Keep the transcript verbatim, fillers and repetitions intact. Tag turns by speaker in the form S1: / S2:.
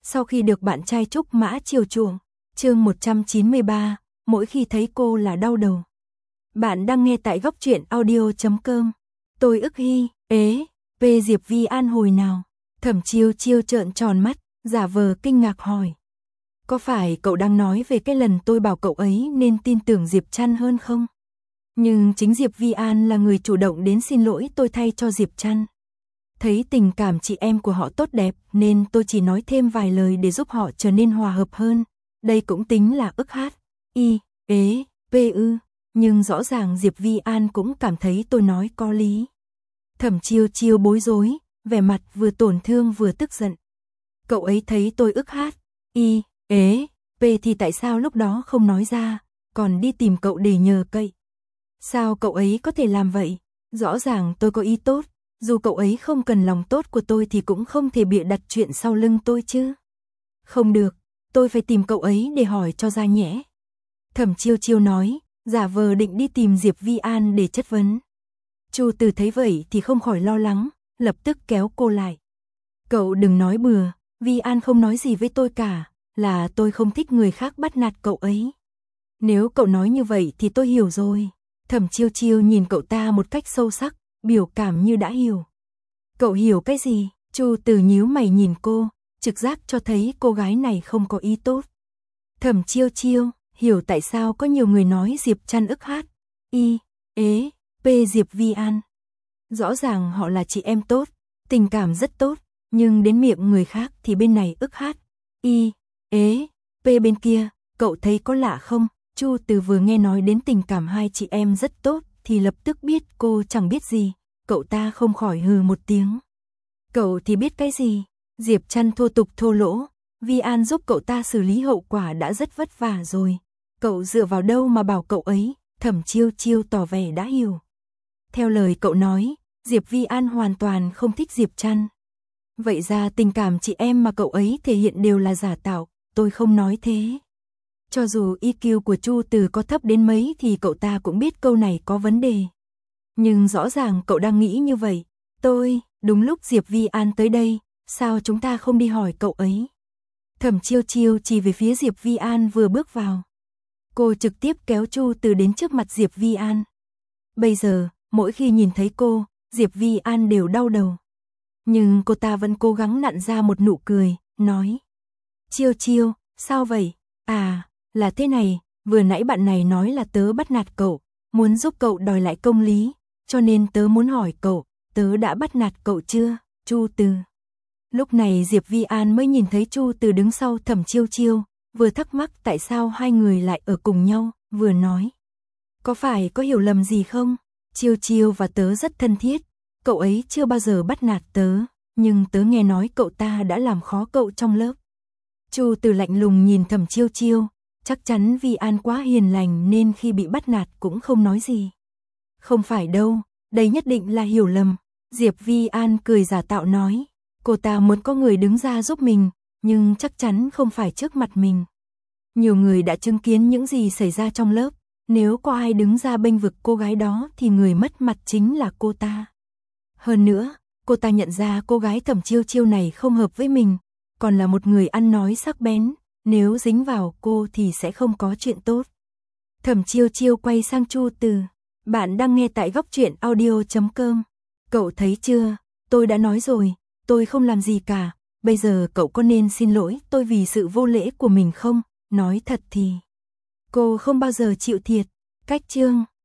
S1: Sau khi được bạn trai Trúc Mã chiều chuộng, chương một trăm chín mươi ba, mỗi khi thấy cô là đau đầu. Bạn đang nghe tại góc truyện audio chấm com. Tôi ức hi, ế, về Diệp Vi An hồi nào? Thẩm Chiêu Chiêu trợn tròn mắt, giả vờ kinh ngạc hỏi. Có phải cậu đang nói về cái lần tôi bảo cậu ấy nên tin tưởng Diệp Trăn hơn không? Nhưng chính Diệp Vi An là người chủ động đến xin lỗi tôi thay cho Diệp Trăn. Thấy tình cảm chị em của họ tốt đẹp nên tôi chỉ nói thêm vài lời để giúp họ trở nên hòa hợp hơn. Đây cũng tính là ức hát, y, ế, p ư. Nhưng rõ ràng Diệp Vi An cũng cảm thấy tôi nói có lý. Thẩm Chiêu Chiêu bối rối, vẻ mặt vừa tổn thương vừa tức giận. Cậu ấy thấy tôi ức hát, y, ế, p thì tại sao lúc đó không nói ra, còn đi tìm cậu để nhờ cậy? Sao cậu ấy có thể làm vậy? Rõ ràng tôi có ý tốt, dù cậu ấy không cần lòng tốt của tôi thì cũng không thể bịa đặt chuyện sau lưng tôi chứ. Không được, tôi phải tìm cậu ấy để hỏi cho ra nhẽ. Thẩm Chiêu Chiêu nói, giả vờ định đi tìm Diệp Vi An để chất vấn. Chu Từ thấy vậy thì không khỏi lo lắng, lập tức kéo cô lại. Cậu đừng nói bừa, Vi An không nói gì với tôi cả, là tôi không thích người khác bắt nạt cậu ấy. Nếu cậu nói như vậy thì tôi hiểu rồi. Thẩm Chiêu Chiêu nhìn cậu ta một cách sâu sắc, biểu cảm như đã hiểu. Cậu hiểu cái gì? Chu Từ nhíu mày nhìn cô, trực giác cho thấy cô gái này không có ý tốt. Thẩm Chiêu Chiêu hiểu tại sao có nhiều người nói Diệp Trăn ức hát, y, ế, p Diệp Vi An. Rõ ràng họ là chị em tốt, tình cảm rất tốt, nhưng đến miệng người khác thì bên này ức hát, y, ế, p bên kia, cậu thấy có lạ không? Chu Từ vừa nghe nói đến tình cảm hai chị em rất tốt thì lập tức biết cô chẳng biết gì, cậu ta không khỏi hừ một tiếng. Cậu thì biết cái gì? Diệp Trăn thô tục thô lỗ, Vi An giúp cậu ta xử lý hậu quả đã rất vất vả rồi. Cậu dựa vào đâu mà bảo cậu ấy? Thẩm Chiêu Chiêu tỏ vẻ đã hiểu. Theo lời cậu nói, Diệp Vi An hoàn toàn không thích Diệp Trăn. Vậy ra tình cảm chị em mà cậu ấy thể hiện đều là giả tạo, tôi không nói thế. Cho dù i kiu của Chu Từ có thấp đến mấy thì cậu ta cũng biết câu này có vấn đề. Nhưng rõ ràng cậu đang nghĩ như vậy. Tôi, đúng lúc Diệp Vi An tới đây, sao chúng ta không đi hỏi cậu ấy? Thẩm Chiêu Chiêu chỉ về phía Diệp Vi An vừa bước vào. Cô trực tiếp kéo Chu Từ đến trước mặt Diệp Vi An. Bây giờ, mỗi khi nhìn thấy cô, Diệp Vi An đều đau đầu. Nhưng cô ta vẫn cố gắng nặn ra một nụ cười, nói. Chiêu Chiêu, sao vậy? À, là thế này, vừa nãy bạn này nói là tớ bắt nạt cậu, muốn giúp cậu đòi lại công lý, cho nên tớ muốn hỏi cậu, tớ đã bắt nạt cậu chưa, Chu Từ? Lúc này Diệp Vi An mới nhìn thấy Chu Từ đứng sau Thẩm Chiêu Chiêu, vừa thắc mắc tại sao hai người lại ở cùng nhau, vừa nói. Có phải có hiểu lầm gì không? Chiêu Chiêu và tớ rất thân thiết, cậu ấy chưa bao giờ bắt nạt tớ, nhưng tớ nghe nói cậu ta đã làm khó cậu trong lớp. Chu Từ lạnh lùng nhìn Thẩm Chiêu Chiêu, chắc chắn Vi An quá hiền lành nên khi bị bắt nạt cũng không nói gì. Không phải đâu, đây nhất định là hiểu lầm. Diệp Vi An cười giả tạo nói, cô ta muốn có người đứng ra giúp mình, nhưng chắc chắn không phải trước mặt mình. Nhiều người đã chứng kiến những gì xảy ra trong lớp, nếu có ai đứng ra bênh vực cô gái đó thì người mất mặt chính là cô ta. Hơn nữa, cô ta nhận ra cô gái Thẩm Chiêu Chiêu này không hợp với mình, còn là một người ăn nói sắc bén, nếu dính vào cô thì sẽ không có chuyện tốt. Thẩm Chiêu Chiêu quay sang Chu Từ, bạn đang nghe tại góc truyện audio chấm com. Cậu thấy chưa, tôi đã nói rồi, tôi không làm gì cả, bây giờ cậu có nên xin lỗi tôi vì sự vô lễ của mình không? Nói thật thì, cô không bao giờ chịu thiệt. Cách chương